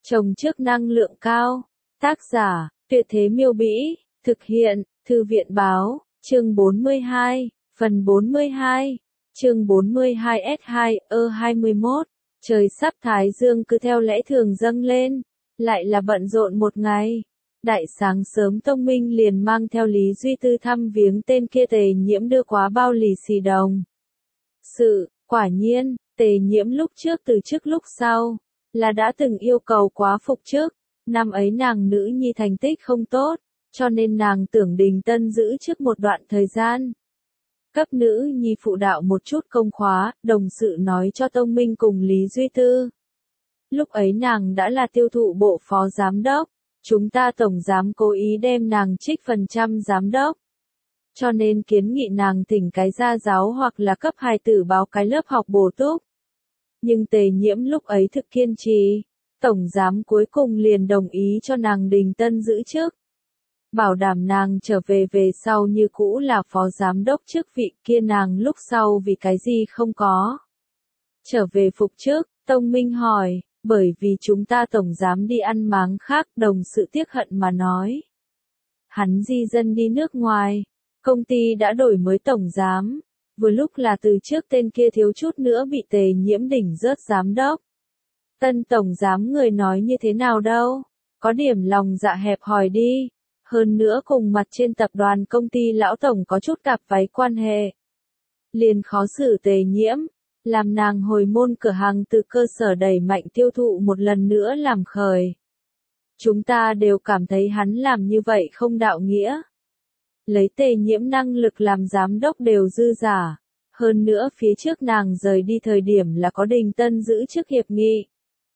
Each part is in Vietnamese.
Trồng trước năng lượng cao. Tác giả, Tuyệt Thế Miêu Bĩ, thực hiện, Thư viện Báo, chương 42, phần 42, chương 42S2, 21, trời sắp thái dương cứ theo lẽ thường dâng lên, lại là bận rộn một ngày. Đại sáng sớm Tông Minh liền mang theo Lý Duy Tư thăm viếng tên kia Tề Nhiễm đưa quá bao lì xì đồng. Quả nhiên, Tề Nhiễm lúc trước từ chức lúc sau, là đã từng yêu cầu quá phục chức. Năm ấy nàng nữ nhi thành tích không tốt, cho nên nàng tưởng Đình Tân giữ chức một đoạn thời gian. Cấp nữ nhi phụ đạo một chút công khóa, đồng sự nói cho Tông Minh cùng Lý Duy Tư. Lúc ấy nàng đã là tiêu thụ bộ phó giám đốc, chúng ta tổng giám cố ý đem nàng trích phần trăm giám đốc. Cho nên kiến nghị nàng thỉnh cái gia giáo hoặc là cấp hài tử báo cái lớp học bổ túc. Nhưng Tề Nhiễm lúc ấy thực kiên trì, tổng giám cuối cùng liền đồng ý cho nàng Đình Tân giữ chức. Bảo đảm nàng trở về sau như cũ là phó giám đốc chức vị kia nàng lúc sau vì cái gì không có. Trở về phục chức, Tông Minh hỏi, bởi vì chúng ta tổng giám đi ăn máng khác, đồng sự tiếc hận mà nói. Hắn di dân đi nước ngoài, công ty đã đổi mới tổng giám, vừa lúc là từ trước tên kia thiếu chút nữa bị Tề Nhiễm đỉnh rớt giám đốc. Tân tổng giám người nói như thế nào đâu, có điểm lòng dạ hẹp hòi đi, hơn nữa cùng mặt trên tập đoàn công ty lão tổng có chút cặp váy quan hệ. Liền khó xử Tề Nhiễm, làm nàng hồi môn cửa hàng từ cơ sở đẩy mạnh tiêu thụ một lần nữa làm khởi. Chúng ta đều cảm thấy hắn làm như vậy không đạo nghĩa. Lấy Tề Nhiễm năng lực làm giám đốc đều dư giả, hơn nữa phía trước nàng rời đi thời điểm là có Đình Tân giữ chức hiệp nghị.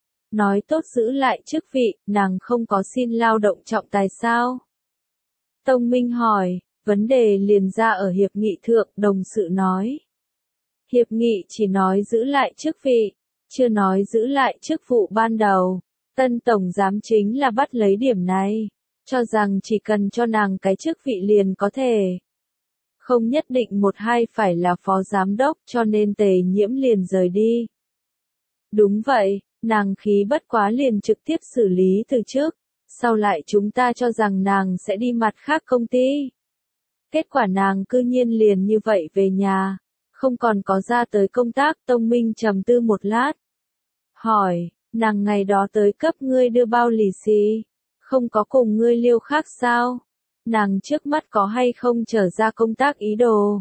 Nói tốt giữ lại chức vị, nàng không có xin lao động trọng tài sao? Tông Minh hỏi, vấn đề liền ra ở hiệp nghị thượng, đồng sự nói. Hiệp nghị chỉ nói giữ lại chức vị, chưa nói giữ lại chức vụ ban đầu. Tân tổng giám chính là bắt lấy điểm này, cho rằng chỉ cần cho nàng cái chức vị liền có thể. Không nhất định một hai phải là phó giám đốc, cho nên Tề Nhiễm liền rời đi. Đúng vậy, nàng khí bất quá liền trực tiếp xử lý từ trước, sau lại chúng ta cho rằng nàng sẽ đi mặt khác công ty. Kết quả nàng cư nhiên liền như vậy về nhà, không còn có ra tới công tác. Tông Minh trầm tư một lát. Hỏi, nàng ngày đó tới cấp ngươi đưa bao lì xì, không có cùng ngươi liêu khác sao? Nàng trước mắt có hay không trở ra công tác ý đồ?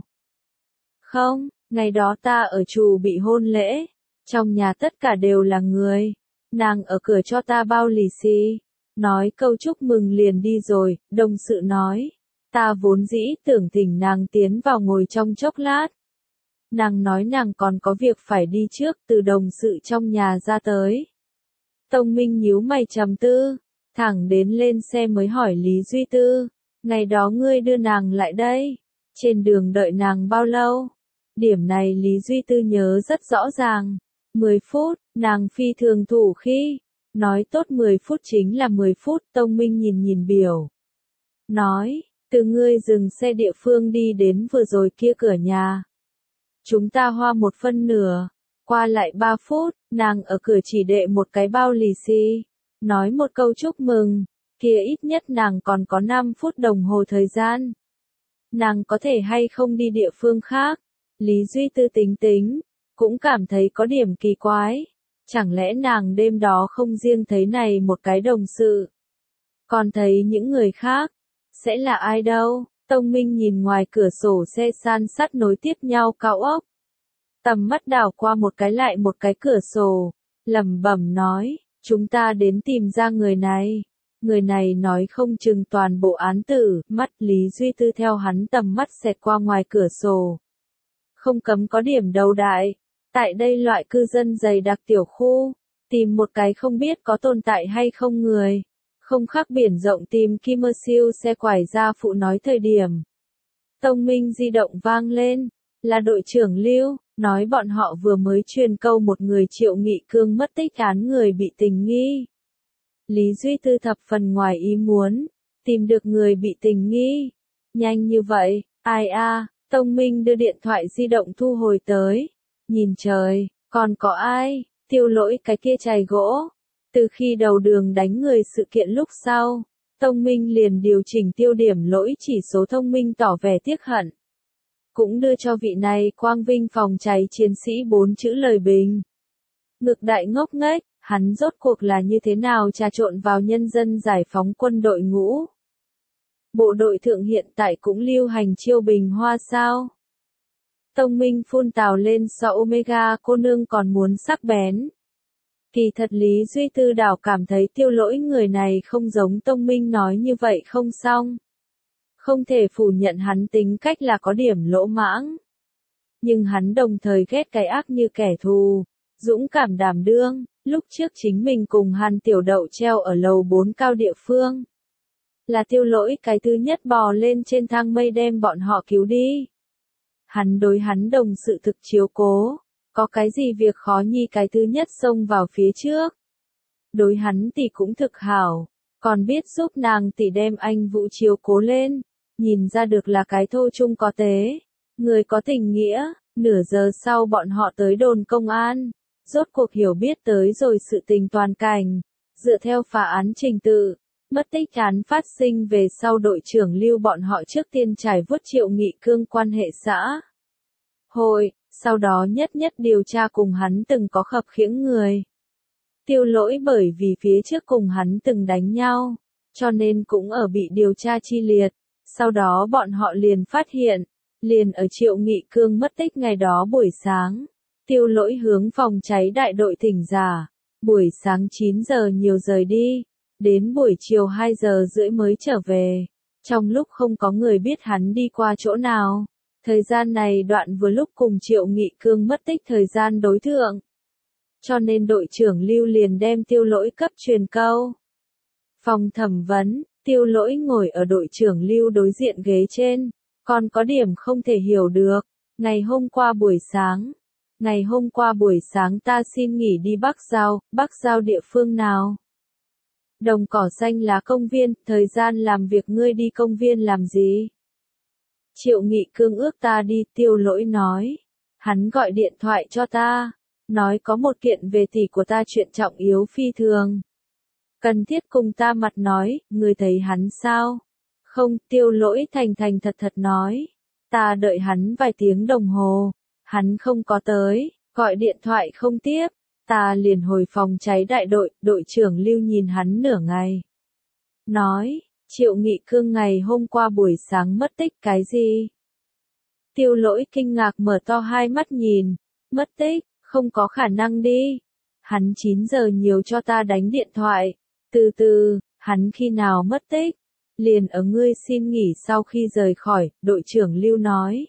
Không, ngày đó ta ở chủ bị hôn lễ, trong nhà tất cả đều là người. Nàng ở cửa cho ta bao lì xì, nói câu chúc mừng liền đi rồi. Đồng sự nói, ta vốn dĩ tưởng thỉnh nàng tiến vào ngồi trong chốc lát. Nàng nói nàng còn có việc phải đi trước, từ đồng sự trong nhà ra tới. Tông Minh nhíu mày trầm tư, thẳng đến lên xe mới hỏi Lý Duy Tư, ngày đó ngươi đưa nàng lại đây, trên đường đợi nàng bao lâu? Điểm này Lý Duy Tư nhớ rất rõ ràng, 10 phút, nàng phi thường thủ khi, nói tốt 10 phút chính là 10 phút. Tông Minh nhìn biểu, nói, từ ngươi dừng xe địa phương đi đến vừa rồi kia cửa nhà. Chúng ta hoa 1/2, qua lại 3 phút, nàng ở cửa chỉ đệ một cái bao lì xì, nói một câu chúc mừng, kia ít nhất nàng còn có 5 phút đồng hồ thời gian. Nàng có thể hay không đi địa phương khác? Lý Duy Tư tính, cũng cảm thấy có điểm kỳ quái. Chẳng lẽ nàng đêm đó không riêng thấy này một cái đồng sự, còn thấy những người khác? Sẽ là ai đâu? Tông Minh nhìn ngoài cửa sổ xe san sắt nối tiếp nhau cao ốc. Tầm mắt đảo qua một cái lại một cái cửa sổ, lẩm bẩm nói, chúng ta đến tìm ra người này. Người này nói không chừng toàn bộ án tử. Mắt Lý Duy Tư theo hắn tầm mắt xẹt qua ngoài cửa sổ. Không cấm có điểm đầu đại. Tại đây loại cư dân dày đặc tiểu khu, tìm một cái không biết có tồn tại hay không người. Không khác biển rộng tìm Kim Mơ Siêu xe quải ra phụ nói thời điểm. Tông Minh di động vang lên, là đội trưởng Lưu, nói bọn họ vừa mới truyền câu một người Triệu Nghị Cương mất tích án người bị tình nghi. Lý Duy Tư thập phần ngoài ý muốn, tìm được người bị tình nghi. Nhanh như vậy, ai a? Tông Minh đưa điện thoại di động thu hồi tới. Nhìn trời, còn có ai? Tiêu Lỗi cái kia chài gỗ. Từ khi đầu đường đánh người sự kiện lúc sau, Tông Minh liền điều chỉnh tiêu điểm lỗi chỉ số thông minh tỏ vẻ tiếc hận. Cũng đưa cho vị này quang vinh phòng cháy chiến sĩ 4 chữ lời bình. Ngực đại ngốc nghếch, hắn rốt cuộc là như thế nào trà trộn vào nhân dân giải phóng quân đội ngũ. Bộ đội thượng hiện tại cũng lưu hành chiêu bình hoa sao. Tông Minh phun tào lên so Omega cô nương còn muốn sắc bén. Kỳ thật Lý Duy Tư đảo cảm thấy Tiêu Lỗi người này không giống Tông Minh nói như vậy không xong. Không thể phủ nhận hắn tính cách là có điểm lỗ mãng. Nhưng hắn đồng thời ghét cái ác như kẻ thù, dũng cảm đảm đương, lúc trước chính mình cùng Hàn Tiểu Đậu treo ở lầu 4 cao địa phương. Là Tiêu Lỗi cái thứ nhất bò lên trên thang mây đem bọn họ cứu đi. Hắn đối hắn đồng sự thực chiếu cố, có cái gì việc khó nhi cái thứ nhất xông vào phía trước. Đối hắn tỷ cũng thực hảo, còn biết giúp nàng tỷ đem anh Vũ chiếu cố lên, nhìn ra được là cái thô chung có tế, người có tình nghĩa. Nửa giờ sau bọn họ tới đồn công an, rốt cuộc hiểu biết tới rồi sự tình toàn cảnh, dựa theo phá án trình tự. Mất tích án phát sinh về sau đội trưởng lưu bọn họ trước tiên trải vuốt Triệu Nghị Cương quan hệ xã hội, sau đó nhất nhất điều tra cùng hắn từng có khập khiễng người. Tiêu Lỗi bởi vì phía trước cùng hắn từng đánh nhau, cho nên cũng ở bị điều tra chi liệt, sau đó bọn họ liền phát hiện, liền ở Triệu Nghị Cương mất tích ngày đó buổi sáng, Tiêu Lỗi hướng phòng cháy đại đội thỉnh giả, buổi sáng 9 giờ nhiều rời đi. Đến buổi chiều 2 giờ rưỡi mới trở về, trong lúc không có người biết hắn đi qua chỗ nào. Thời gian này đoạn vừa lúc cùng Triệu Nghị Cương mất tích thời gian đối thượng. Cho nên đội trưởng Lưu liền đem Tiêu Lỗi cấp truyền câu. Phòng thẩm vấn, Tiêu Lỗi ngồi ở đội trưởng Lưu đối diện ghế trên, còn có điểm không thể hiểu được. Ngày hôm qua buổi sáng ta xin nghỉ đi Bắc Giao địa phương nào? Đồng cỏ xanh lá công viên, thời gian làm việc ngươi đi công viên làm gì? Triệu Nghị Cương ước ta đi, Tiêu Lỗi nói. Hắn gọi điện thoại cho ta, nói có một kiện về tỷ của ta chuyện trọng yếu phi thường. Cần thiết cùng ta mặt nói, ngươi thấy hắn sao? Không, Tiêu Lỗi thành thành thật thật nói. Ta đợi hắn vài tiếng đồng hồ, hắn không có tới, gọi điện thoại không tiếp. Ta liền hồi phòng cháy đại đội, đội trưởng Lưu nhìn hắn nửa ngày. Nói, Triệu Nghị Cương ngày hôm qua buổi sáng mất tích cái gì? Tiêu Lỗi kinh ngạc mở to hai mắt nhìn, mất tích, không có khả năng đi. Hắn 9 giờ nhiều cho ta đánh điện thoại, từ, hắn khi nào mất tích? Liền ở ngươi xin nghỉ sau khi rời khỏi, đội trưởng Lưu nói.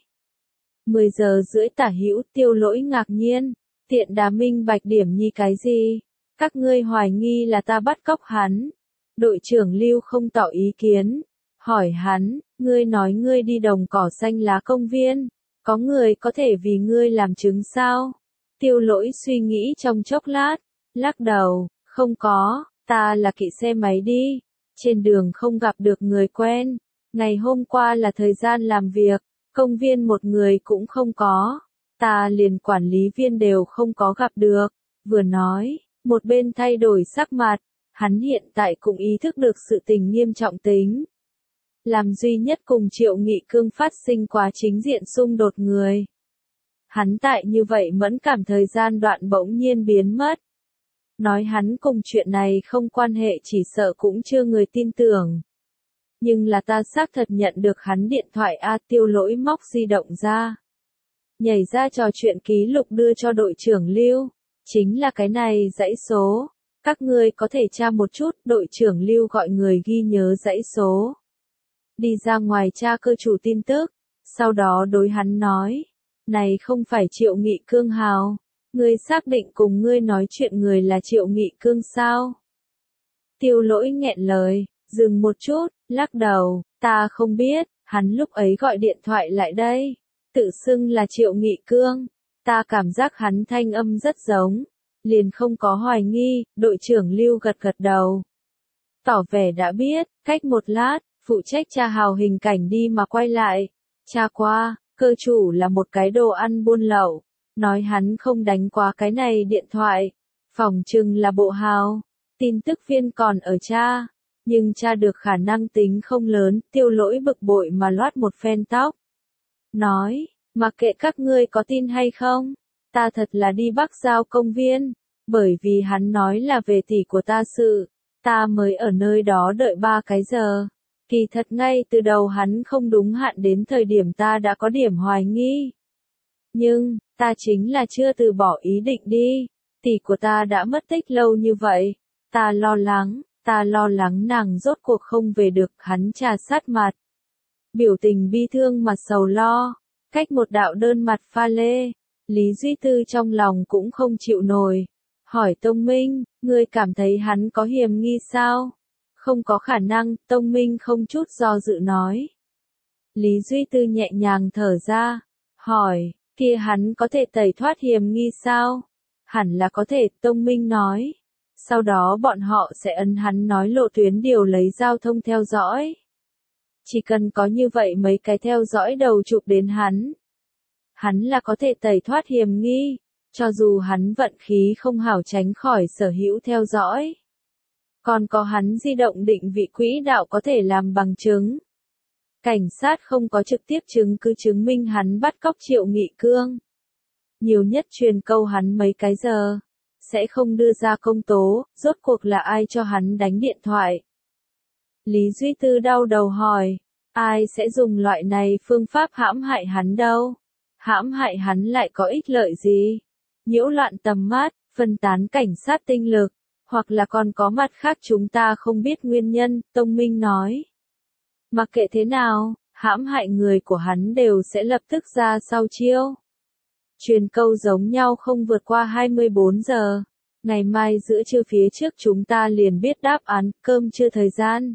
10 giờ rưỡi tả hữu, Tiêu Lỗi ngạc nhiên. Tiện đà minh bạch điểm nhi cái gì? Các ngươi hoài nghi là ta bắt cóc hắn. Đội trưởng Lưu không tỏ ý kiến. Hỏi hắn, ngươi nói ngươi đi đồng cỏ xanh lá công viên. Có người có thể vì ngươi làm chứng sao? Tiêu Lỗi suy nghĩ trong chốc lát. Lắc đầu, không có, ta là kỵ xe máy đi. Trên đường không gặp được người quen. Ngày hôm qua là thời gian làm việc. Công viên một người cũng không có. Ta liền quản lý viên đều không có gặp được, vừa nói, một bên thay đổi sắc mặt, hắn hiện tại cũng ý thức được sự tình nghiêm trọng tính. Làm duy nhất cùng Triệu Nghị Cương phát sinh quá chính diện xung đột người. Hắn tại như vậy mẫn cảm thời gian đoạn bỗng nhiên biến mất. Nói hắn cùng chuyện này không quan hệ chỉ sợ cũng chưa người tin tưởng. Nhưng là ta xác thật nhận được hắn điện thoại Tiêu Lỗi móc di động ra. Nhảy ra trò chuyện ký lục đưa cho đội trưởng Lưu, chính là cái này dãy số, các ngươi có thể tra một chút, đội trưởng Lưu gọi người ghi nhớ dãy số. Đi ra ngoài tra cơ chủ tin tức, sau đó đối hắn nói, này không phải Triệu Nghị Cương hào, ngươi xác định cùng ngươi nói chuyện người là Triệu Nghị Cương sao? Tiêu Lỗi nghẹn lời, dừng một chút, lắc đầu, ta không biết, hắn lúc ấy gọi điện thoại lại đây. Tự xưng là Triệu Nghị Cương, ta cảm giác hắn thanh âm rất giống, liền không có hoài nghi, đội trưởng Lưu gật gật đầu. Tỏ vẻ đã biết, cách một lát, phụ trách tra hào hình cảnh đi mà quay lại. Tra qua, cơ chủ là một cái đồ ăn buôn lậu, nói hắn không đánh qua cái này điện thoại, phỏng chừng là bộ hào. Tin tức viên còn ở cha, nhưng cha được khả năng tính không lớn, Tiêu Lỗi bực bội mà loát một phen tóc. Nói, mặc kệ các ngươi có tin hay không, ta thật là đi Bắc Giao công viên, bởi vì hắn nói là về tỷ của ta sự, ta mới ở nơi đó đợi 3 cái giờ. Kỳ thật ngay từ đầu hắn không đúng hạn đến thời điểm ta đã có điểm hoài nghi. Nhưng, ta chính là chưa từ bỏ ý định đi, tỷ của ta đã mất tích lâu như vậy, ta lo lắng nàng rốt cuộc không về được, hắn trà sát mặt. Biểu tình bi thương mà sầu lo, cách một đạo đơn mặt pha lê, Lý Duy Tư trong lòng cũng không chịu nổi. Hỏi Tông Minh, ngươi cảm thấy hắn có hiểm nghi sao? Không có khả năng, Tông Minh không chút do dự nói. Lý Duy Tư nhẹ nhàng thở ra, hỏi, kia hắn có thể tẩy thoát hiểm nghi sao? Hẳn là có thể, Tông Minh nói. Sau đó bọn họ sẽ ấn hắn nói lộ tuyến điều lấy giao thông theo dõi. Chỉ cần có như vậy mấy cái theo dõi đầu chụp đến hắn là có thể tẩy thoát hiểm nghi, cho dù hắn vận khí không hảo tránh khỏi sở hữu theo dõi. Còn có hắn di động định vị quỹ đạo có thể làm bằng chứng. Cảnh sát không có trực tiếp chứng cứ chứng minh hắn bắt cóc Triệu Nghị Cương. Nhiều nhất truyền câu hắn mấy cái giờ, sẽ không đưa ra công tố, rốt cuộc là ai cho hắn đánh điện thoại. Lý Duy Tư đau đầu hỏi, ai sẽ dùng loại này phương pháp hãm hại hắn đâu? Hãm hại hắn lại có ích lợi gì? Nhiễu loạn tầm mắt, phân tán cảnh sát tinh lực, hoặc là còn có mặt khác chúng ta không biết nguyên nhân, Tông Minh nói. Mặc kệ thế nào, hãm hại người của hắn đều sẽ lập tức ra sau chiêu. Truyền câu giống nhau không vượt qua 24 giờ. Ngày mai giữa trưa phía trước chúng ta liền biết đáp án, cơm trưa thời gian.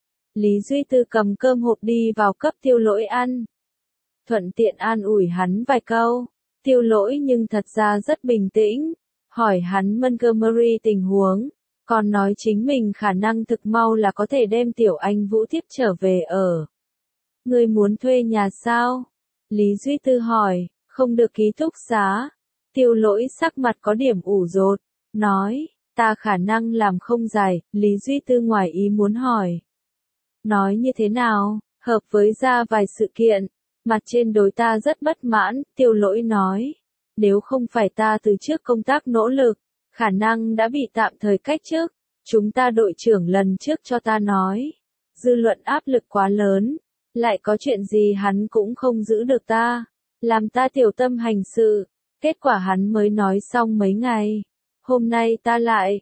Lý Duy Tư cầm cơm hộp đi vào cấp Tiêu Lỗi ăn. Thuận tiện an ủi hắn vài câu. Tiêu Lỗi nhưng thật ra rất bình tĩnh. Hỏi hắn Montgomery tình huống. Còn nói chính mình khả năng thực mau là có thể đem Tiểu Anh Vũ tiếp trở về ở. Ngươi muốn thuê nhà sao? Lý Duy Tư hỏi, không được ký túc xá. Tiêu Lỗi sắc mặt có điểm ủ rột. Nói, ta khả năng làm không dài, Lý Duy Tư ngoài ý muốn hỏi. Nói như thế nào, hợp với ra vài sự kiện, mặt trên đối ta rất bất mãn, Tiêu Lỗi nói. Nếu không phải ta từ trước công tác nỗ lực, khả năng đã bị tạm thời cách chức, chúng ta đội trưởng lần trước cho ta nói. Dư luận áp lực quá lớn, lại có chuyện gì hắn cũng không giữ được ta, làm ta tiểu tâm hành sự, kết quả hắn mới nói xong mấy ngày. Hôm nay ta lại,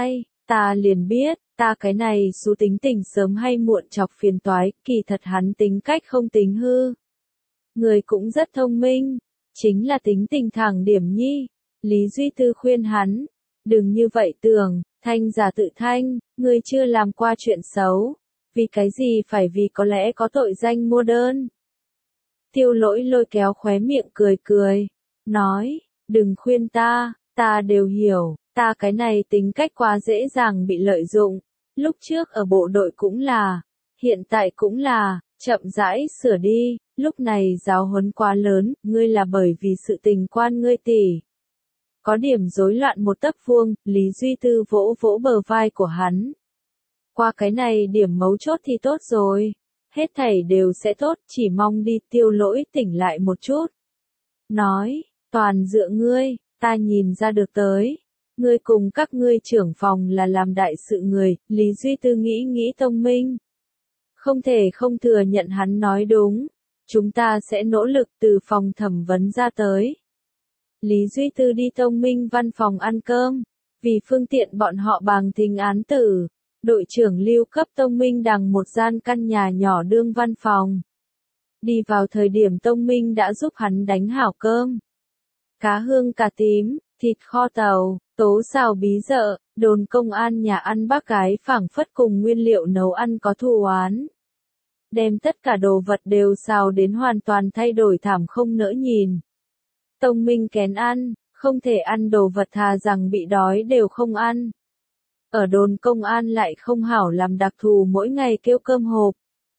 ta liền biết, ta cái này xú tính tình sớm hay muộn chọc phiền toái, kỳ thật hắn tính cách không tính hư. Người cũng rất thông minh, chính là tính tình thẳng điểm nhi. Lý Duy Tư khuyên hắn, đừng như vậy tưởng, thanh giả tự thanh, ngươi chưa làm qua chuyện xấu, vì cái gì phải vì có lẽ có tội danh mua đơn. Tiêu Lỗi lôi kéo khóe miệng cười cười, nói, đừng khuyên ta đều hiểu, ta cái này tính cách quá dễ dàng bị lợi dụng, lúc trước ở bộ đội cũng là, hiện tại cũng là, chậm rãi sửa đi, lúc này giáo huấn quá lớn, ngươi là bởi vì sự tình quan ngươi tỷ. Có điểm rối loạn một tấc vuông, Lý Duy Tư vỗ vỗ bờ vai của hắn. Qua cái này điểm mấu chốt thì tốt rồi, hết thảy đều sẽ tốt, chỉ mong đi. Tiêu Lỗi tỉnh lại một chút. Nói, toàn dựa ngươi, ta nhìn ra được tới. Ngươi cùng các ngươi trưởng phòng là làm đại sự người, Lý Duy Tư nghĩ Tông Minh. Không thể không thừa nhận hắn nói đúng, chúng ta sẽ nỗ lực từ phòng thẩm vấn ra tới. Lý Duy Tư đi Tông Minh văn phòng ăn cơm, vì phương tiện bọn họ bằng thính án tử, đội trưởng lưu cấp Tông Minh đằng một gian căn nhà nhỏ đương văn phòng. Đi vào thời điểm Tông Minh đã giúp hắn đánh hảo cơm. Cá hương cà tím, thịt kho tàu, tố xào bí dợ, đồn công an nhà ăn bác gái phảng phất cùng nguyên liệu nấu ăn có thù oán. Đem tất cả đồ vật đều xào đến hoàn toàn thay đổi thảm không nỡ nhìn. Tông Minh kén ăn, không thể ăn đồ vật thà rằng bị đói đều không ăn. Ở đồn công an lại không hảo làm đặc thù mỗi ngày kêu cơm hộp.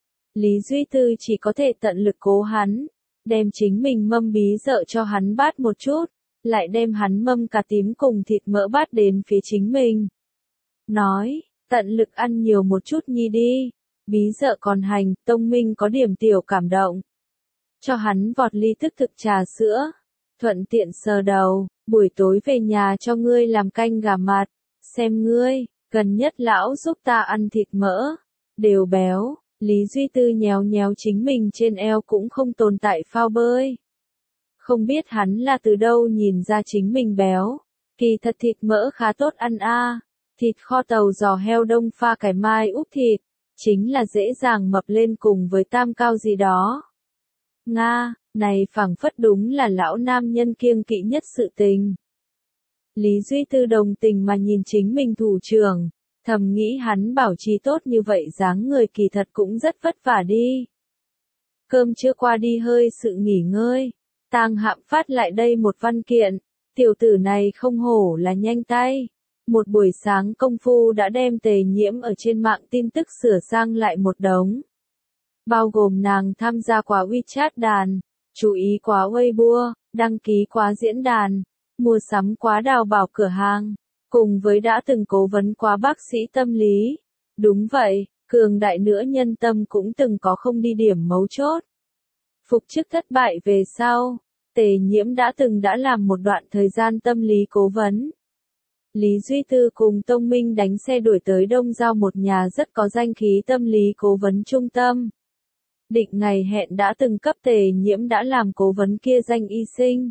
Lý Duy Tư chỉ có thể tận lực cố hắn, đem chính mình mâm bí dợ cho hắn bát một chút, lại đem hắn mâm cà tím cùng thịt mỡ bát đến phía chính mình. nói, tận lực ăn nhiều một chút nhi đi. Bí dợ còn hành, Tông Minh có điểm tiểu cảm động. Cho hắn vọt ly thức thực trà sữa, thuận tiện sờ đầu, buổi tối về nhà cho ngươi làm canh gà mặt, xem ngươi, gần nhất lão giúp ta ăn thịt mỡ, đều béo. Lý Duy Tư nhéo nhéo chính mình trên eo cũng không tồn tại phao bơi. Không biết hắn là từ đâu nhìn ra chính mình béo, kỳ thật thịt mỡ khá tốt ăn a, thịt kho tàu giò heo đông pha cải mai úp thịt, chính là dễ dàng mập lên cùng với tam cao gì đó. Nga, này phảng phất đúng là lão nam nhân kiêng kỵ nhất sự tình. Lý Duy Tư đồng tình mà nhìn chính mình thủ trưởng, thầm nghĩ hắn bảo trì tốt như vậy dáng người kỳ thật cũng rất vất vả đi. Cơm chưa qua đi hơi sự nghỉ ngơi, Tang Hạm phát lại đây một văn kiện, tiểu tử này không hổ là nhanh tay. Một buổi sáng công phu đã đem Tề Nhiễm ở trên mạng tin tức sửa sang lại một đống. Bao gồm nàng tham gia quá WeChat đàn, chú ý quá Weibo, đăng ký quá diễn đàn, mua sắm quá đào bảo cửa hàng, cùng với đã từng cố vấn quá bác sĩ tâm lý. Đúng vậy, cường đại nữa nhân tâm cũng từng có không đi điểm mấu chốt. Phục chức thất bại về sau, Tề Nhiễm đã làm một đoạn thời gian tâm lý cố vấn. Lý Duy Tư cùng Tông Minh đánh xe đuổi tới Đông Giao một nhà rất có danh khí tâm lý cố vấn trung tâm. Định ngày hẹn đã từng cấp Tề Nhiễm đã làm cố vấn kia danh y sinh.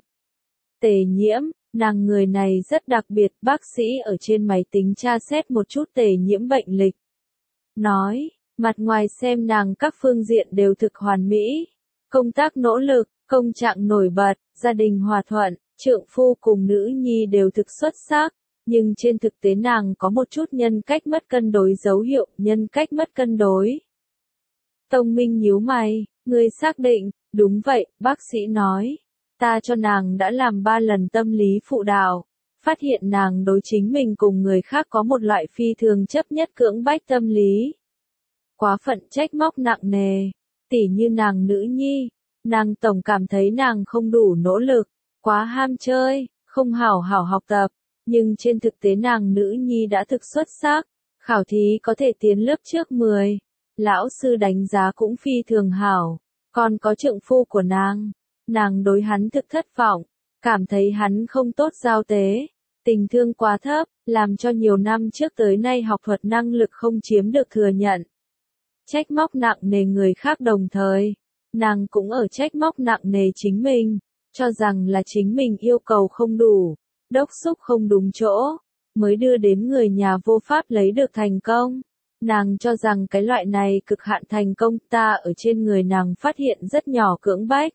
Tề Nhiễm, nàng người này rất đặc biệt, bác sĩ ở trên máy tính tra xét một chút Tề Nhiễm bệnh lịch. Nói, mặt ngoài xem nàng các phương diện đều thực hoàn mỹ. Công tác nỗ lực, công trạng nổi bật, gia đình hòa thuận, trượng phu cùng nữ nhi đều thực xuất sắc. Nhưng trên thực tế nàng có một chút nhân cách mất cân đối dấu hiệu, nhân cách mất cân đối. Tông Minh nhíu mày, ngươi xác định, đúng vậy, bác sĩ nói. Ta cho nàng đã làm 3 lần tâm lý phụ đạo, phát hiện nàng đối chính mình cùng người khác có một loại phi thường chấp nhất cưỡng bách tâm lý. Quá phận trách móc nặng nề, tỉ như nàng nữ nhi, nàng tổng cảm thấy nàng không đủ nỗ lực, quá ham chơi, không hảo hảo học tập. Nhưng trên thực tế nàng nữ nhi đã thực xuất sắc, khảo thí có thể tiến lớp trước 10, lão sư đánh giá cũng phi thường hảo, còn có trượng phu của nàng đối hắn thực thất vọng, cảm thấy hắn không tốt giao tế, tình thương quá thấp, làm cho nhiều năm trước tới nay học thuật năng lực không chiếm được thừa nhận. Trách móc nặng nề người khác đồng thời, nàng cũng ở trách móc nặng nề chính mình, cho rằng là chính mình yêu cầu không đủ. Đốc xúc không đúng chỗ, mới đưa đến người nhà vô pháp lấy được thành công. Nàng cho rằng cái loại này cực hạn thành công ta ở trên người nàng phát hiện rất nhỏ cưỡng bách.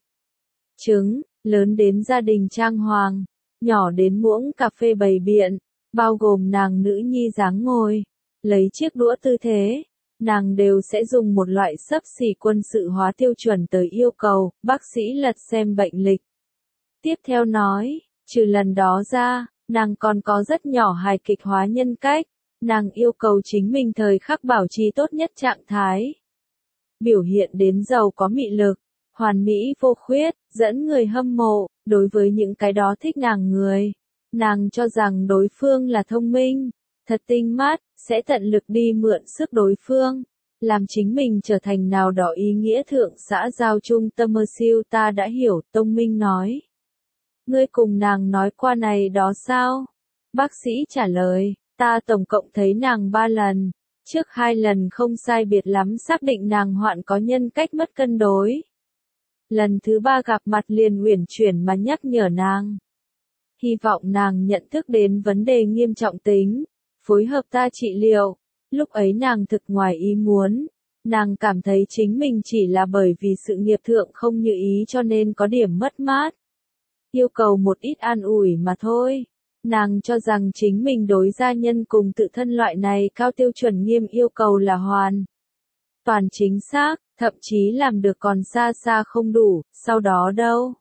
Trứng, lớn đến gia đình trang hoàng, nhỏ đến muỗng cà phê bày biện, bao gồm nàng nữ nhi dáng ngồi, lấy chiếc đũa tư thế. Nàng đều sẽ dùng một loại xấp xỉ quân sự hóa tiêu chuẩn tới yêu cầu, bác sĩ lật xem bệnh lịch. Tiếp theo nói. Trừ lần đó ra, nàng còn có rất nhỏ hài kịch hóa nhân cách, nàng yêu cầu chính mình thời khắc bảo trì tốt nhất trạng thái. Biểu hiện đến giàu có mị lực, hoàn mỹ vô khuyết, dẫn người hâm mộ, đối với những cái đó thích nàng người. Nàng cho rằng đối phương là thông minh, thật tinh mắt, sẽ tận lực đi mượn sức đối phương, làm chính mình trở thành nào đó ý nghĩa thượng xã giao trung tâm mơ siêu ta đã hiểu, Tông Minh nói. Ngươi cùng nàng nói qua này đó sao? Bác sĩ trả lời, ta tổng cộng thấy nàng 3 lần, trước 2 lần không sai biệt lắm xác định nàng hoạn có nhân cách mất cân đối. Lần thứ 3 gặp mặt liền uyển chuyển mà nhắc nhở nàng. Hy vọng nàng nhận thức đến vấn đề nghiêm trọng tính, phối hợp ta trị liệu. Lúc ấy nàng thực ngoài ý muốn, nàng cảm thấy chính mình chỉ là bởi vì sự nghiệp thượng không như ý cho nên có điểm mất mát. Yêu cầu một ít an ủi mà thôi. Nàng cho rằng chính mình đối gia nhân cùng tự thân loại này cao tiêu chuẩn nghiêm yêu cầu là hoàn toàn chính xác, thậm chí làm được còn xa xa không đủ, sau đó đâu.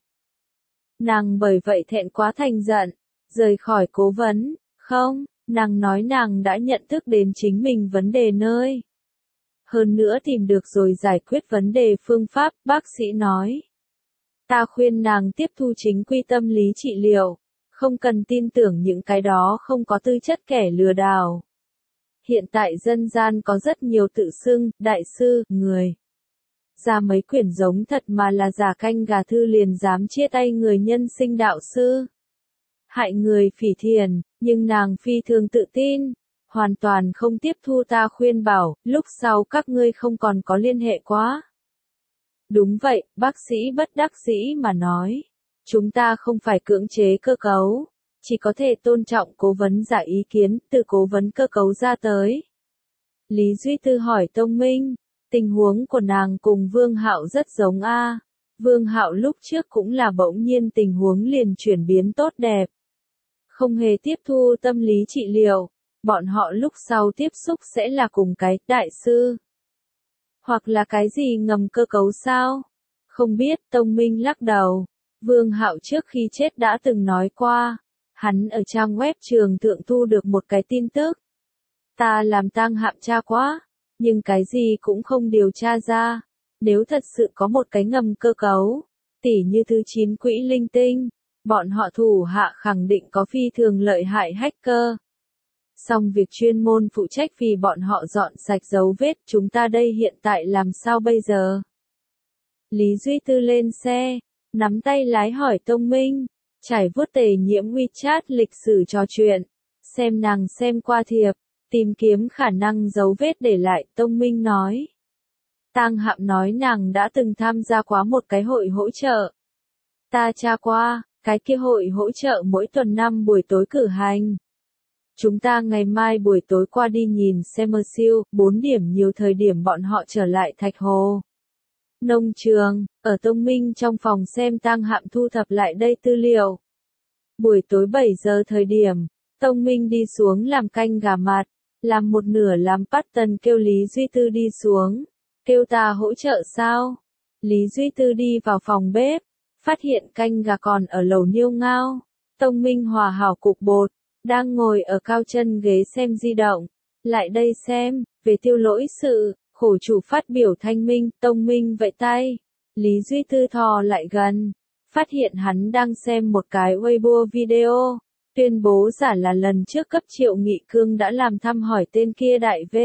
Nàng bởi vậy thẹn quá thành giận, rời khỏi cố vấn, không, nàng nói nàng đã nhận thức đến chính mình vấn đề nơi. Hơn nữa tìm được rồi giải quyết vấn đề phương pháp, bác sĩ nói. Ta khuyên nàng tiếp thu chính quy tâm lý trị liệu, không cần tin tưởng những cái đó không có tư chất kẻ lừa đảo. Hiện tại dân gian có rất nhiều tự xưng, đại sư, người. Ra mấy quyển giống thật mà là giả canh gà thư liền dám chia tay người nhân sinh đạo sư. Hại người phỉ thiền, nhưng nàng phi thường tự tin, hoàn toàn không tiếp thu ta khuyên bảo, lúc sau các ngươi không còn có liên hệ quá. Đúng vậy, bác sĩ bất đắc dĩ mà nói. Chúng ta không phải cưỡng chế cơ cấu, chỉ có thể tôn trọng cố vấn giả ý kiến, từ cố vấn cơ cấu ra tới. Lý Duy Tư hỏi Tông Minh, tình huống của nàng cùng Vương Hạo rất giống a. Vương Hạo lúc trước cũng là bỗng nhiên tình huống liền chuyển biến tốt đẹp. Không hề tiếp thu tâm lý trị liệu, bọn họ lúc sau tiếp xúc sẽ là cùng cái đại sư. Hoặc là cái gì ngầm cơ cấu sao? Không biết, Tông Minh lắc đầu. Vương Hạo trước khi chết đã từng nói qua, hắn ở trang web trường thượng thu được một cái tin tức. Ta làm tang hạm tra quá, nhưng cái gì cũng không điều tra ra. Nếu thật sự có một cái ngầm cơ cấu, tỉ như thứ 9 quỹ linh tinh, bọn họ thủ hạ khẳng định có phi thường lợi hại hacker. Xong việc chuyên môn phụ trách vì bọn họ dọn sạch dấu vết, chúng ta đây hiện tại làm sao bây giờ? Lý Duy Tư lên xe, nắm tay lái hỏi Tông Minh, trải vuốt Tề Nhiễm WeChat lịch sử trò chuyện, xem nàng xem qua thiệp, tìm kiếm khả năng dấu vết để lại. Tông Minh nói. Tang Hạm nói nàng đã từng tham gia quá một cái hội hỗ trợ. Ta tra qua, cái kia hội hỗ trợ mỗi tuần 5 buổi tối cử hành. Chúng ta ngày mai buổi tối qua đi nhìn xem siêu, 4 điểm nhiều thời điểm bọn họ trở lại Thạch Hồ. Nông trường, ở Tông Minh trong phòng xem Tang Hạm thu thập lại đây tư liệu. Buổi tối 7 giờ thời điểm, Tông Minh đi xuống làm canh gà mặt, làm một nửa làm Patton kêu Lý Duy Tư đi xuống. Kêu ta hỗ trợ sao? Lý Duy Tư đi vào phòng bếp, phát hiện canh gà còn ở lẩu niêu ngao. Tông Minh hòa hảo cục bột, đang ngồi ở cao chân ghế xem di động. Lại đây xem, về Tiêu Lỗi sự, khổ chủ phát biểu thanh minh. Tông Minh vẫy tay. Lý Duy Tư thò lại gần, phát hiện hắn đang xem một cái Weibo video, tuyên bố giả là lần trước cấp Triệu Nghị Cương đã làm thăm hỏi tên kia đại V.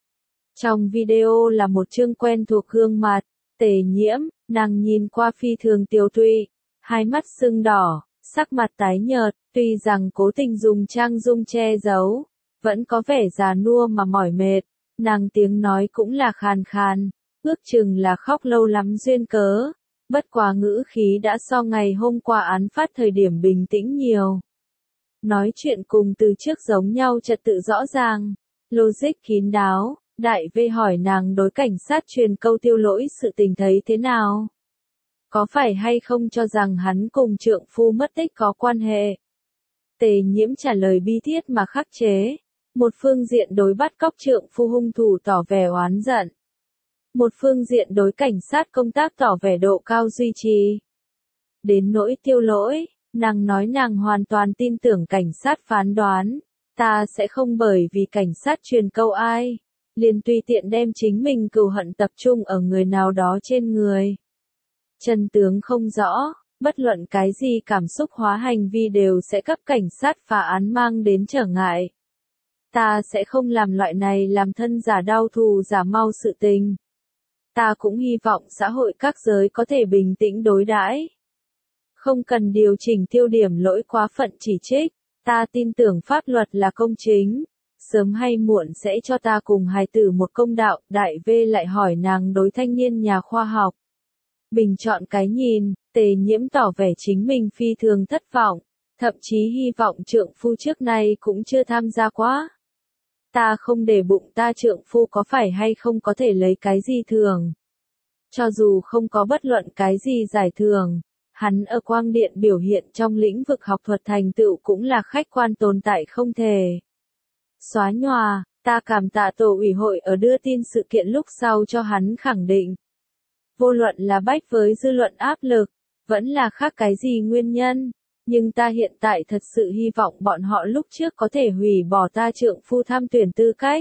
Trong video là một chương quen thuộc gương mặt, Tề Nhiễm, nàng nhìn qua phi thường tiều tụy, hai mắt sưng đỏ, sắc mặt tái nhợt, tuy rằng cố tình dùng trang dung che giấu, vẫn có vẻ già nua mà mỏi mệt, nàng tiếng nói cũng là khàn khàn, ước chừng là khóc lâu lắm duyên cớ, bất quá ngữ khí đã so ngày hôm qua án phát thời điểm bình tĩnh nhiều. Nói chuyện cùng từ trước giống nhau, trật tự rõ ràng, logic kín đáo. Đại V hỏi nàng đối cảnh sát truyền câu Tiêu Lỗi sự tình thấy thế nào? Có phải hay không cho rằng hắn cùng trượng phu mất tích có quan hệ? Tề Nhiễm trả lời bi thiết mà khắc chế. Một phương diện đối bắt cóc trượng phu hung thủ tỏ vẻ oán giận. Một phương diện đối cảnh sát công tác tỏ vẻ độ cao duy trì. Đến nỗi Tiêu Lỗi, nàng nói nàng hoàn toàn tin tưởng cảnh sát phán đoán. Ta sẽ không bởi vì cảnh sát truyền câu ai, liền tùy tiện đem chính mình cừu hận tập trung ở người nào đó trên người. Chân tướng không rõ, bất luận cái gì cảm xúc hóa hành vi đều sẽ cấp cảnh sát phá án mang đến trở ngại. Ta sẽ không làm loại này làm thân giả đau thù giả mau sự tình. Ta cũng hy vọng xã hội các giới có thể bình tĩnh đối đãi. Không cần điều chỉnh tiêu điểm lỗi quá phận chỉ trích, ta tin tưởng pháp luật là công chính. Sớm hay muộn sẽ cho ta cùng hài tử một công đạo. Đại V lại hỏi nàng đối thanh niên nhà khoa học. Bình chọn cái nhìn, Tề Nhiễm tỏ vẻ chính mình phi thường thất vọng, thậm chí hy vọng trượng phu trước nay cũng chưa tham gia quá. Ta không để bụng ta trượng phu có phải hay không có thể lấy cái gì thường. Cho dù không có bất luận cái gì giải thưởng, hắn ở quang điện biểu hiện trong lĩnh vực học thuật thành tựu cũng là khách quan tồn tại không thể xóa nhòa. Ta cảm tạ tổ ủy hội ở đưa tin sự kiện lúc sau cho hắn khẳng định. Vô luận là bách với dư luận áp lực, vẫn là khác cái gì nguyên nhân, nhưng ta hiện tại thật sự hy vọng bọn họ lúc trước có thể hủy bỏ ta trượng phu tham tuyển tư cách.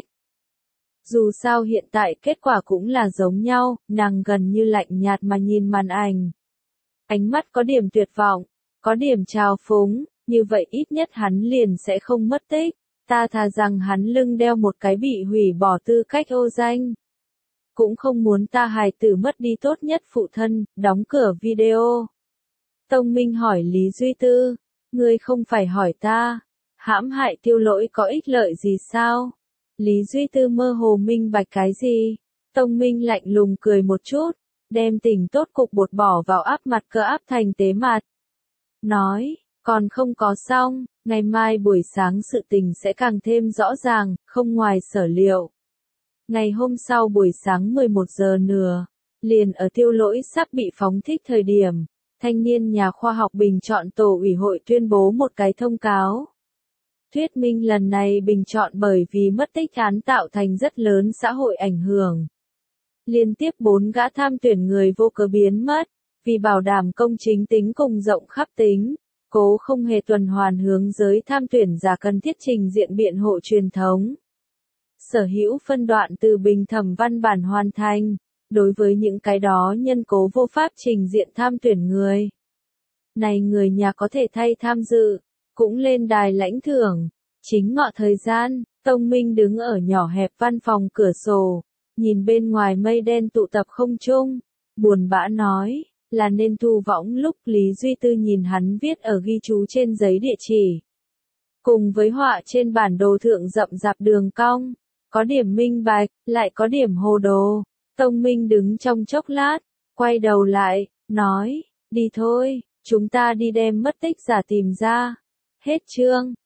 Dù sao hiện tại kết quả cũng là giống nhau, nàng gần như lạnh nhạt mà nhìn màn ảnh. Ánh mắt có điểm tuyệt vọng, có điểm trào phúng, như vậy ít nhất hắn liền sẽ không mất tích. Ta thà rằng hắn lưng đeo một cái bị hủy bỏ tư cách ô danh. Cũng không muốn ta hài tử mất đi tốt nhất phụ thân, đóng cửa video. Tông Minh hỏi Lý Duy Tư, ngươi không phải hỏi ta, hãm hại Tiêu Lỗi có ích lợi gì sao? Lý Duy Tư mơ hồ minh bạch cái gì? Tông Minh lạnh lùng cười một chút, đem tình tốt cục bột bỏ vào áp mặt cơ áp thành tế mặt. Nói, còn không có xong, ngày mai buổi sáng sự tình sẽ càng thêm rõ ràng, không ngoài sở liệu. Ngày hôm sau buổi sáng 11 giờ nửa, liền ở Tiêu Lỗi sắp bị phóng thích thời điểm, thanh niên nhà khoa học bình chọn tổ ủy hội tuyên bố một cái thông cáo. Thuyết minh lần này bình chọn bởi vì mất tích án tạo thành rất lớn xã hội ảnh hưởng. Liên tiếp 4 gã tham tuyển người vô cớ biến mất, vì bảo đảm công chính tính cùng rộng khắp tính, cố không hề tuần hoàn hướng giới tham tuyển giả cần thiết trình diện biện hộ truyền thống. Sở hữu phân đoạn từ bình thẩm văn bản hoàn thành, đối với những cái đó nhân cố vô pháp trình diện tham tuyển người. Này người nhà có thể thay tham dự, cũng lên đài lãnh thưởng. Chính ngọ thời gian, Tông Minh đứng ở nhỏ hẹp văn phòng cửa sổ, nhìn bên ngoài mây đen tụ tập không trung, buồn bã nói, là nên thu võng lúc Lý Duy Tư nhìn hắn viết ở ghi chú trên giấy địa chỉ. Cùng với họa trên bản đồ thượng rậm rạp đường cong, có điểm minh bạch, lại có điểm hồ đồ. Tông Minh đứng trong chốc lát, quay đầu lại, nói, đi thôi, chúng ta đi đem mất tích giả tìm ra. Hết chương.